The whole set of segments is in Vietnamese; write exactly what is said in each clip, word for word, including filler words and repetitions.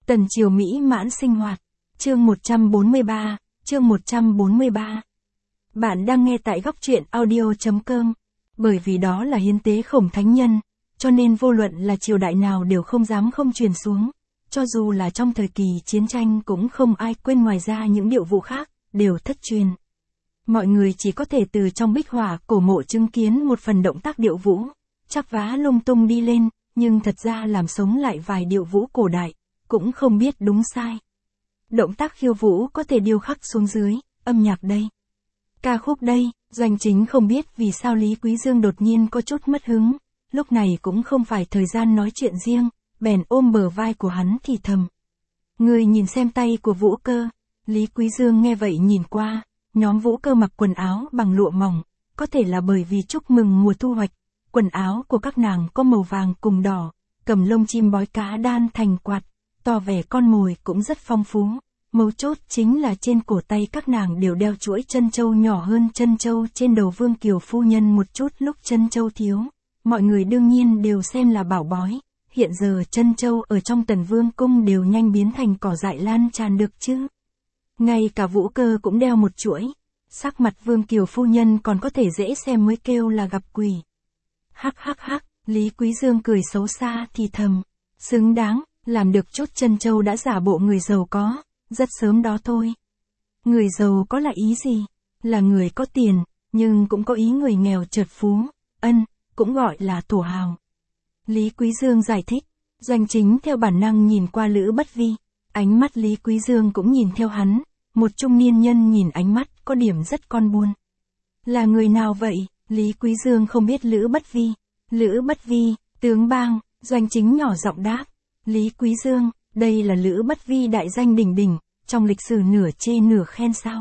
Tần triều mỹ mãn sinh hoạt. Chương một trăm bốn mươi ba, chương một trăm bốn mươi ba. Bạn đang nghe tại góc truyện audio chấm com. Bởi vì đó là hiến tế Khổng Thánh Nhân, cho nên vô luận là triều đại nào đều không dám không truyền xuống. Cho dù là trong thời kỳ chiến tranh cũng không ai quên, ngoài ra những điệu vụ khác, đều thất truyền. Mọi người chỉ có thể từ trong bích hỏa cổ mộ chứng kiến một phần động tác điệu vũ, chắp vá lung tung đi lên, nhưng thật ra làm sống lại vài điệu vũ cổ đại, cũng không biết đúng sai. Động tác khiêu vũ có thể điêu khắc xuống dưới, âm nhạc đây, ca khúc đây. Doanh Chính không biết vì sao Lý Quý Dương đột nhiên có chút mất hứng, lúc này cũng không phải thời gian nói chuyện riêng, bèn ôm bờ vai của hắn thì thầm. Người nhìn xem tay của Vũ Cơ. Lý Quý Dương nghe vậy nhìn qua, nhóm Vũ Cơ mặc quần áo bằng lụa mỏng, có thể là bởi vì chúc mừng mùa thu hoạch, quần áo của các nàng có màu vàng cùng đỏ, cầm lông chim bói cá đan thành quạt, tỏ vẻ con mồi cũng rất phong phú. Mấu chốt chính là trên cổ tay các nàng đều đeo chuỗi chân châu nhỏ hơn chân châu trên đầu Vương Kiều phu nhân một chút, lúc chân châu thiếu, mọi người đương nhiên đều xem là bảo bói. Hiện giờ chân châu ở trong Tần Vương cung đều nhanh biến thành cỏ dại lan tràn được chứ. Ngay cả Vũ Cơ cũng đeo một chuỗi. Sắc mặt Vương Kiều phu nhân còn có thể dễ xem mới kêu là gặp quỷ. Hắc hắc hắc, Lý Quý Dương cười xấu xa thì thầm. Xứng đáng, làm được chút chân châu đã giả bộ người giàu có, rất sớm đó thôi. Người giàu có là ý gì? Là người có tiền, nhưng cũng có ý người nghèo chợt phú, ân, cũng gọi là thổ hào. Lý Quý Dương giải thích. Doanh Chính theo bản năng nhìn qua Lữ Bất Vi, ánh mắt Lý Quý Dương cũng nhìn theo hắn, một trung niên nhân nhìn ánh mắt có điểm rất con buôn. Là người nào vậy? Lý Quý Dương không biết Lữ Bất Vi. Lữ Bất Vi, tướng bang. Doanh Chính nhỏ giọng đáp. Lý Quý Dương, đây là Lữ Bất Vi đại danh đỉnh đỉnh, trong lịch sử nửa chê nửa khen sao?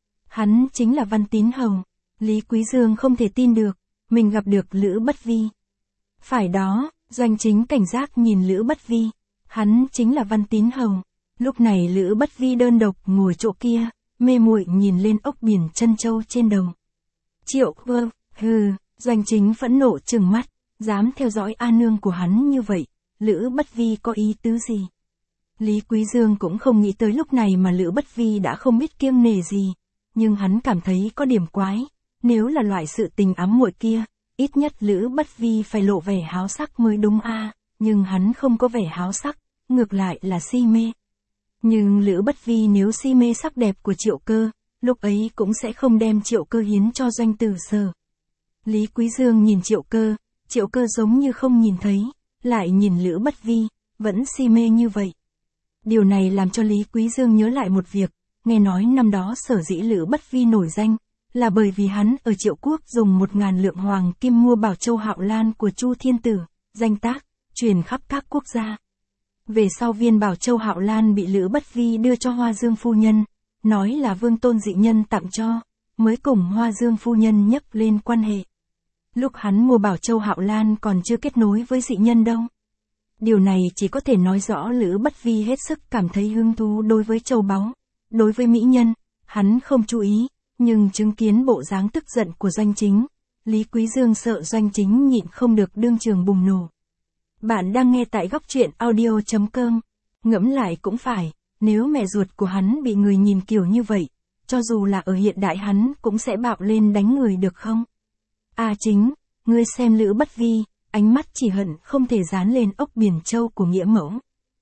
Hắn chính là Văn Tín Hầu. Lý Quý Dương không thể tin được, mình gặp được Lữ Bất Vi. Phải đó, Doanh Chính cảnh giác nhìn Lữ Bất Vi. Hắn chính là Văn Tín Hầu. Lúc này Lữ Bất Vi đơn độc ngồi chỗ kia, mê muội nhìn lên ốc biển chân châu trên đầu. Triệu Vơ, hừ, Doanh Chính phẫn nộ trừng mắt, dám theo dõi A nương của hắn như vậy, Lữ Bất Vi có ý tứ gì? Lý Quý Dương cũng không nghĩ tới lúc này mà Lữ Bất Vi đã không biết kiêng nể gì, nhưng hắn cảm thấy có điểm quái, nếu là loại sự tình ám muội kia, ít nhất Lữ Bất Vi phải lộ vẻ háo sắc mới đúng a, nhưng hắn không có vẻ háo sắc, ngược lại là si mê. Nhưng Lữ Bất Vi nếu si mê sắc đẹp của Triệu Cơ, lúc ấy cũng sẽ không đem Triệu Cơ hiến cho Doanh Tử Sở. Lý Quý Dương nhìn Triệu Cơ, Triệu Cơ giống như không nhìn thấy, lại nhìn Lữ Bất Vi, vẫn si mê như vậy. Điều này làm cho Lý Quý Dương nhớ lại một việc, nghe nói năm đó sở dĩ Lữ Bất Vi nổi danh, là bởi vì hắn ở Triệu Quốc dùng một ngàn lượng hoàng kim mua Bảo Châu Hạo Lan của Chu Thiên Tử, danh tác, truyền khắp các quốc gia. Về sau viên Bảo Châu Hạo Lan bị Lữ Bất Vi đưa cho Hoa Dương phu nhân, nói là Vương Tôn dị nhân tặng cho, mới cùng Hoa Dương phu nhân nhắc lên quan hệ. Lúc hắn mua Bảo Châu Hạo Lan còn chưa kết nối với dị nhân đâu. Điều này chỉ có thể nói rõ Lữ Bất Vi hết sức cảm thấy hứng thú đối với châu báu, đối với mỹ nhân, hắn không chú ý, nhưng chứng kiến bộ dáng tức giận của Doanh Chính, Lý Quý Dương sợ Doanh Chính nhịn không được đương trường bùng nổ. Bạn đang nghe tại góc truyện audio chấm com. Ngẫm lại cũng phải, nếu mẹ ruột của hắn bị người nhìn kiểu như vậy, cho dù là ở hiện đại hắn cũng sẽ bạo lên đánh người được không? À Chính, ngươi xem Lữ Bất Vi, ánh mắt chỉ hận không thể dán lên ốc biển châu của nghĩa mẫu.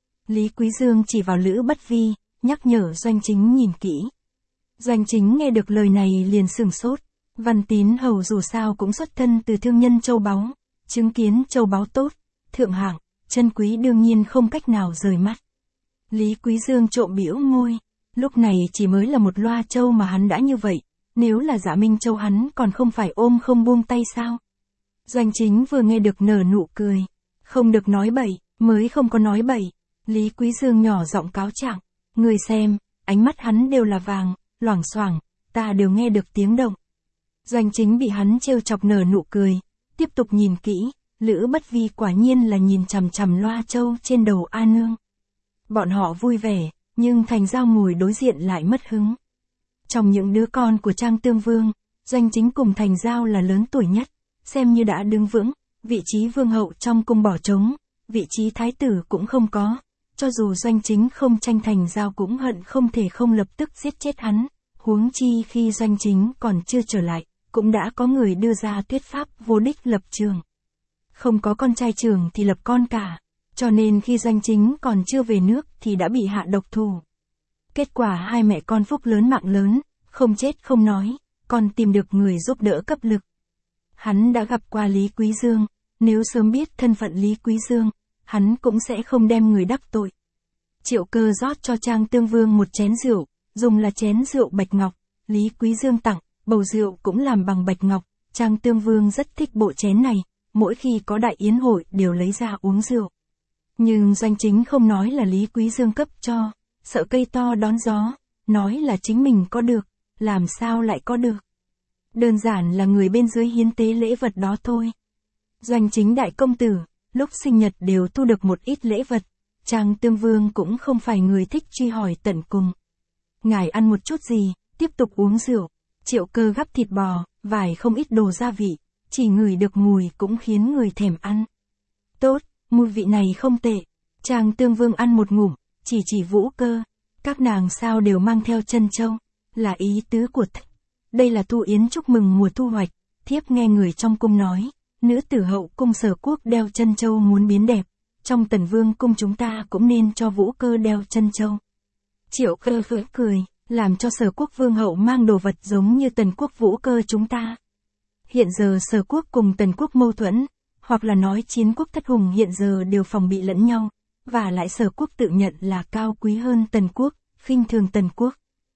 Lý Quý Dương chỉ vào Lữ Bất Vi, nhắc nhở Doanh Chính nhìn kỹ. Doanh Chính nghe được lời này liền sửng sốt, Văn Tín Hầu dù sao cũng xuất thân từ thương nhân châu báu, chứng kiến châu báu tốt, thượng hạng, chân quý đương nhiên không cách nào rời mắt. Lý Quý Dương trộm bĩu môi, lúc này chỉ mới là một loa châu mà hắn đã như vậy, nếu là Dạ Minh Châu hắn còn không phải ôm không buông tay sao? Doanh Chính vừa nghe được nở nụ cười, không được nói bậy, mới không có nói bậy. Lý Quý Dương nhỏ giọng cáo trạng, người xem, ánh mắt hắn đều là vàng, loảng xoảng, ta đều nghe được tiếng động. Doanh Chính bị hắn trêu chọc nở nụ cười, tiếp tục nhìn kỹ, Lữ Bất Vi quả nhiên là nhìn chằm chằm loa châu trên đầu A nương. Bọn họ vui vẻ, nhưng Thành Giao ngồi đối diện lại mất hứng. Trong những đứa con của Trang Tương Vương, Doanh Chính cùng Thành Giao là lớn tuổi nhất, xem như đã đứng vững, vị trí vương hậu trong cung bỏ trống, vị trí thái tử cũng không có, cho dù Doanh Chính không tranh thành giao cũng hận không thể không lập tức giết chết hắn, huống chi khi Doanh Chính còn chưa trở lại, cũng đã có người đưa ra thuyết pháp vô đích lập trường. Không có con trai trưởng thì lập con cả, cho nên khi Doanh Chính còn chưa về nước thì đã bị hạ độc thủ. Kết quả hai mẹ con phúc lớn mạng lớn, không chết không nói, còn tìm được người giúp đỡ cấp lực. Hắn đã gặp qua Lý Quý Dương, nếu sớm biết thân phận Lý Quý Dương, hắn cũng sẽ không đem người đắc tội. Triệu Cơ rót cho Trang Tương Vương một chén rượu, dùng là chén rượu bạch ngọc, Lý Quý Dương tặng, bầu rượu cũng làm bằng bạch ngọc, Trang Tương Vương rất thích bộ chén này, mỗi khi có đại yến hội đều lấy ra uống rượu. Nhưng Doanh Chính không nói là Lý Quý Dương cấp cho, sợ cây to đón gió, nói là chính mình có được, làm sao lại có được. Đơn giản là người bên dưới hiến tế lễ vật đó thôi. Doanh Chính đại công tử, lúc sinh nhật đều thu được một ít lễ vật, Trang Tương Vương cũng không phải người thích truy hỏi tận cùng. Ngài ăn một chút gì, tiếp tục uống rượu, Triệu Cơ gắp thịt bò, vài không ít đồ gia vị, chỉ ngửi được mùi cũng khiến người thèm ăn. Tốt, mùi vị này không tệ. Trang Tương Vương ăn một ngụm, chỉ chỉ Vũ Cơ, các nàng sao đều mang theo chân châu, là ý tứ của th. Đây là thu yến chúc mừng mùa thu hoạch, thiếp nghe người trong cung nói, nữ tử hậu cung Sở Quốc đeo chân châu muốn biến đẹp, trong Tần Vương cung chúng ta cũng nên cho Vũ Cơ đeo chân châu. Triệu Cơ khẽ cười, làm cho Sở Quốc Vương hậu mang đồ vật giống như Tần Quốc Vũ Cơ chúng ta. Hiện giờ Sở Quốc cùng Tần Quốc mâu thuẫn, hoặc là nói chiến quốc thất hùng hiện giờ đều phòng bị lẫn nhau, và lại Sở Quốc tự nhận là cao quý hơn Tần Quốc, khinh thường Tần Quốc.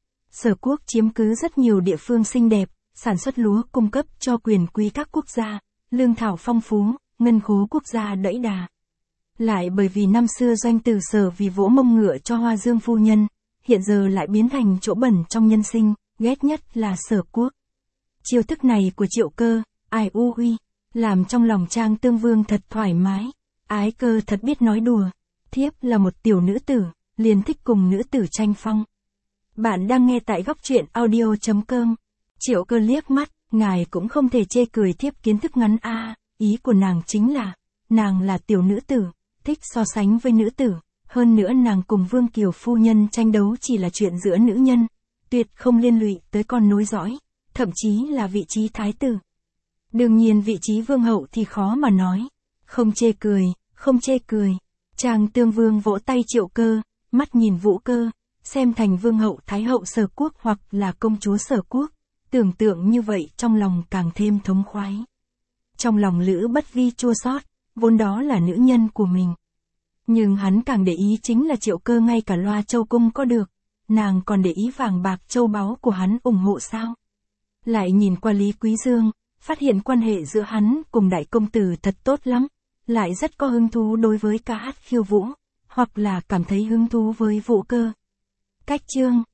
Sở Quốc chiếm cứ rất nhiều địa phương xinh đẹp, sản xuất lúa cung cấp cho quyền quý các quốc gia, lương thảo phong phú, ngân khố quốc gia đẫy đà. Lại bởi vì năm xưa Doanh Tử Sở vì vỗ mông ngựa cho Hoa Dương phu nhân, hiện giờ lại biến thành chỗ bẩn trong nhân sinh, ghét nhất là Sở Quốc. Chiêu thức này của Triệu Cơ, ai u huy, làm trong lòng Trang Tương Vương thật thoải mái, ái cơ thật biết nói đùa, thiếp là một tiểu nữ tử, liền thích cùng nữ tử tranh phong. Bạn đang nghe tại góc truyện audio chấm com. Triệu Cơ liếc mắt, ngài cũng không thể chê cười thiếp kiến thức ngắn a, à, ý của nàng chính là, nàng là tiểu nữ tử, thích so sánh với nữ tử, hơn nữa nàng cùng Vương Kiều phu nhân tranh đấu chỉ là chuyện giữa nữ nhân, tuyệt không liên lụy tới con nối dõi, thậm chí là vị trí thái tử. Đương nhiên vị trí vương hậu thì khó mà nói, không chê cười, không chê cười. Trang Tương Vương vỗ tay Triệu Cơ, mắt nhìn Vũ Cơ, xem thành vương hậu thái hậu Sở Quốc hoặc là công chúa Sở Quốc, tưởng tượng như vậy trong lòng càng thêm thống khoái. Trong lòng Lữ Bất Vi chua xót, vốn đó là nữ nhân của mình. Nhưng hắn càng để ý chính là Triệu Cơ ngay cả loa châu cung có được, nàng còn để ý vàng bạc châu báu của hắn ủng hộ sao. Lại nhìn qua Lý Quý Dương, phát hiện quan hệ giữa hắn cùng đại công tử thật tốt lắm, lại rất có hứng thú đối với ca hát khiêu vũ, hoặc là cảm thấy hứng thú với Vũ Cơ. Cách chương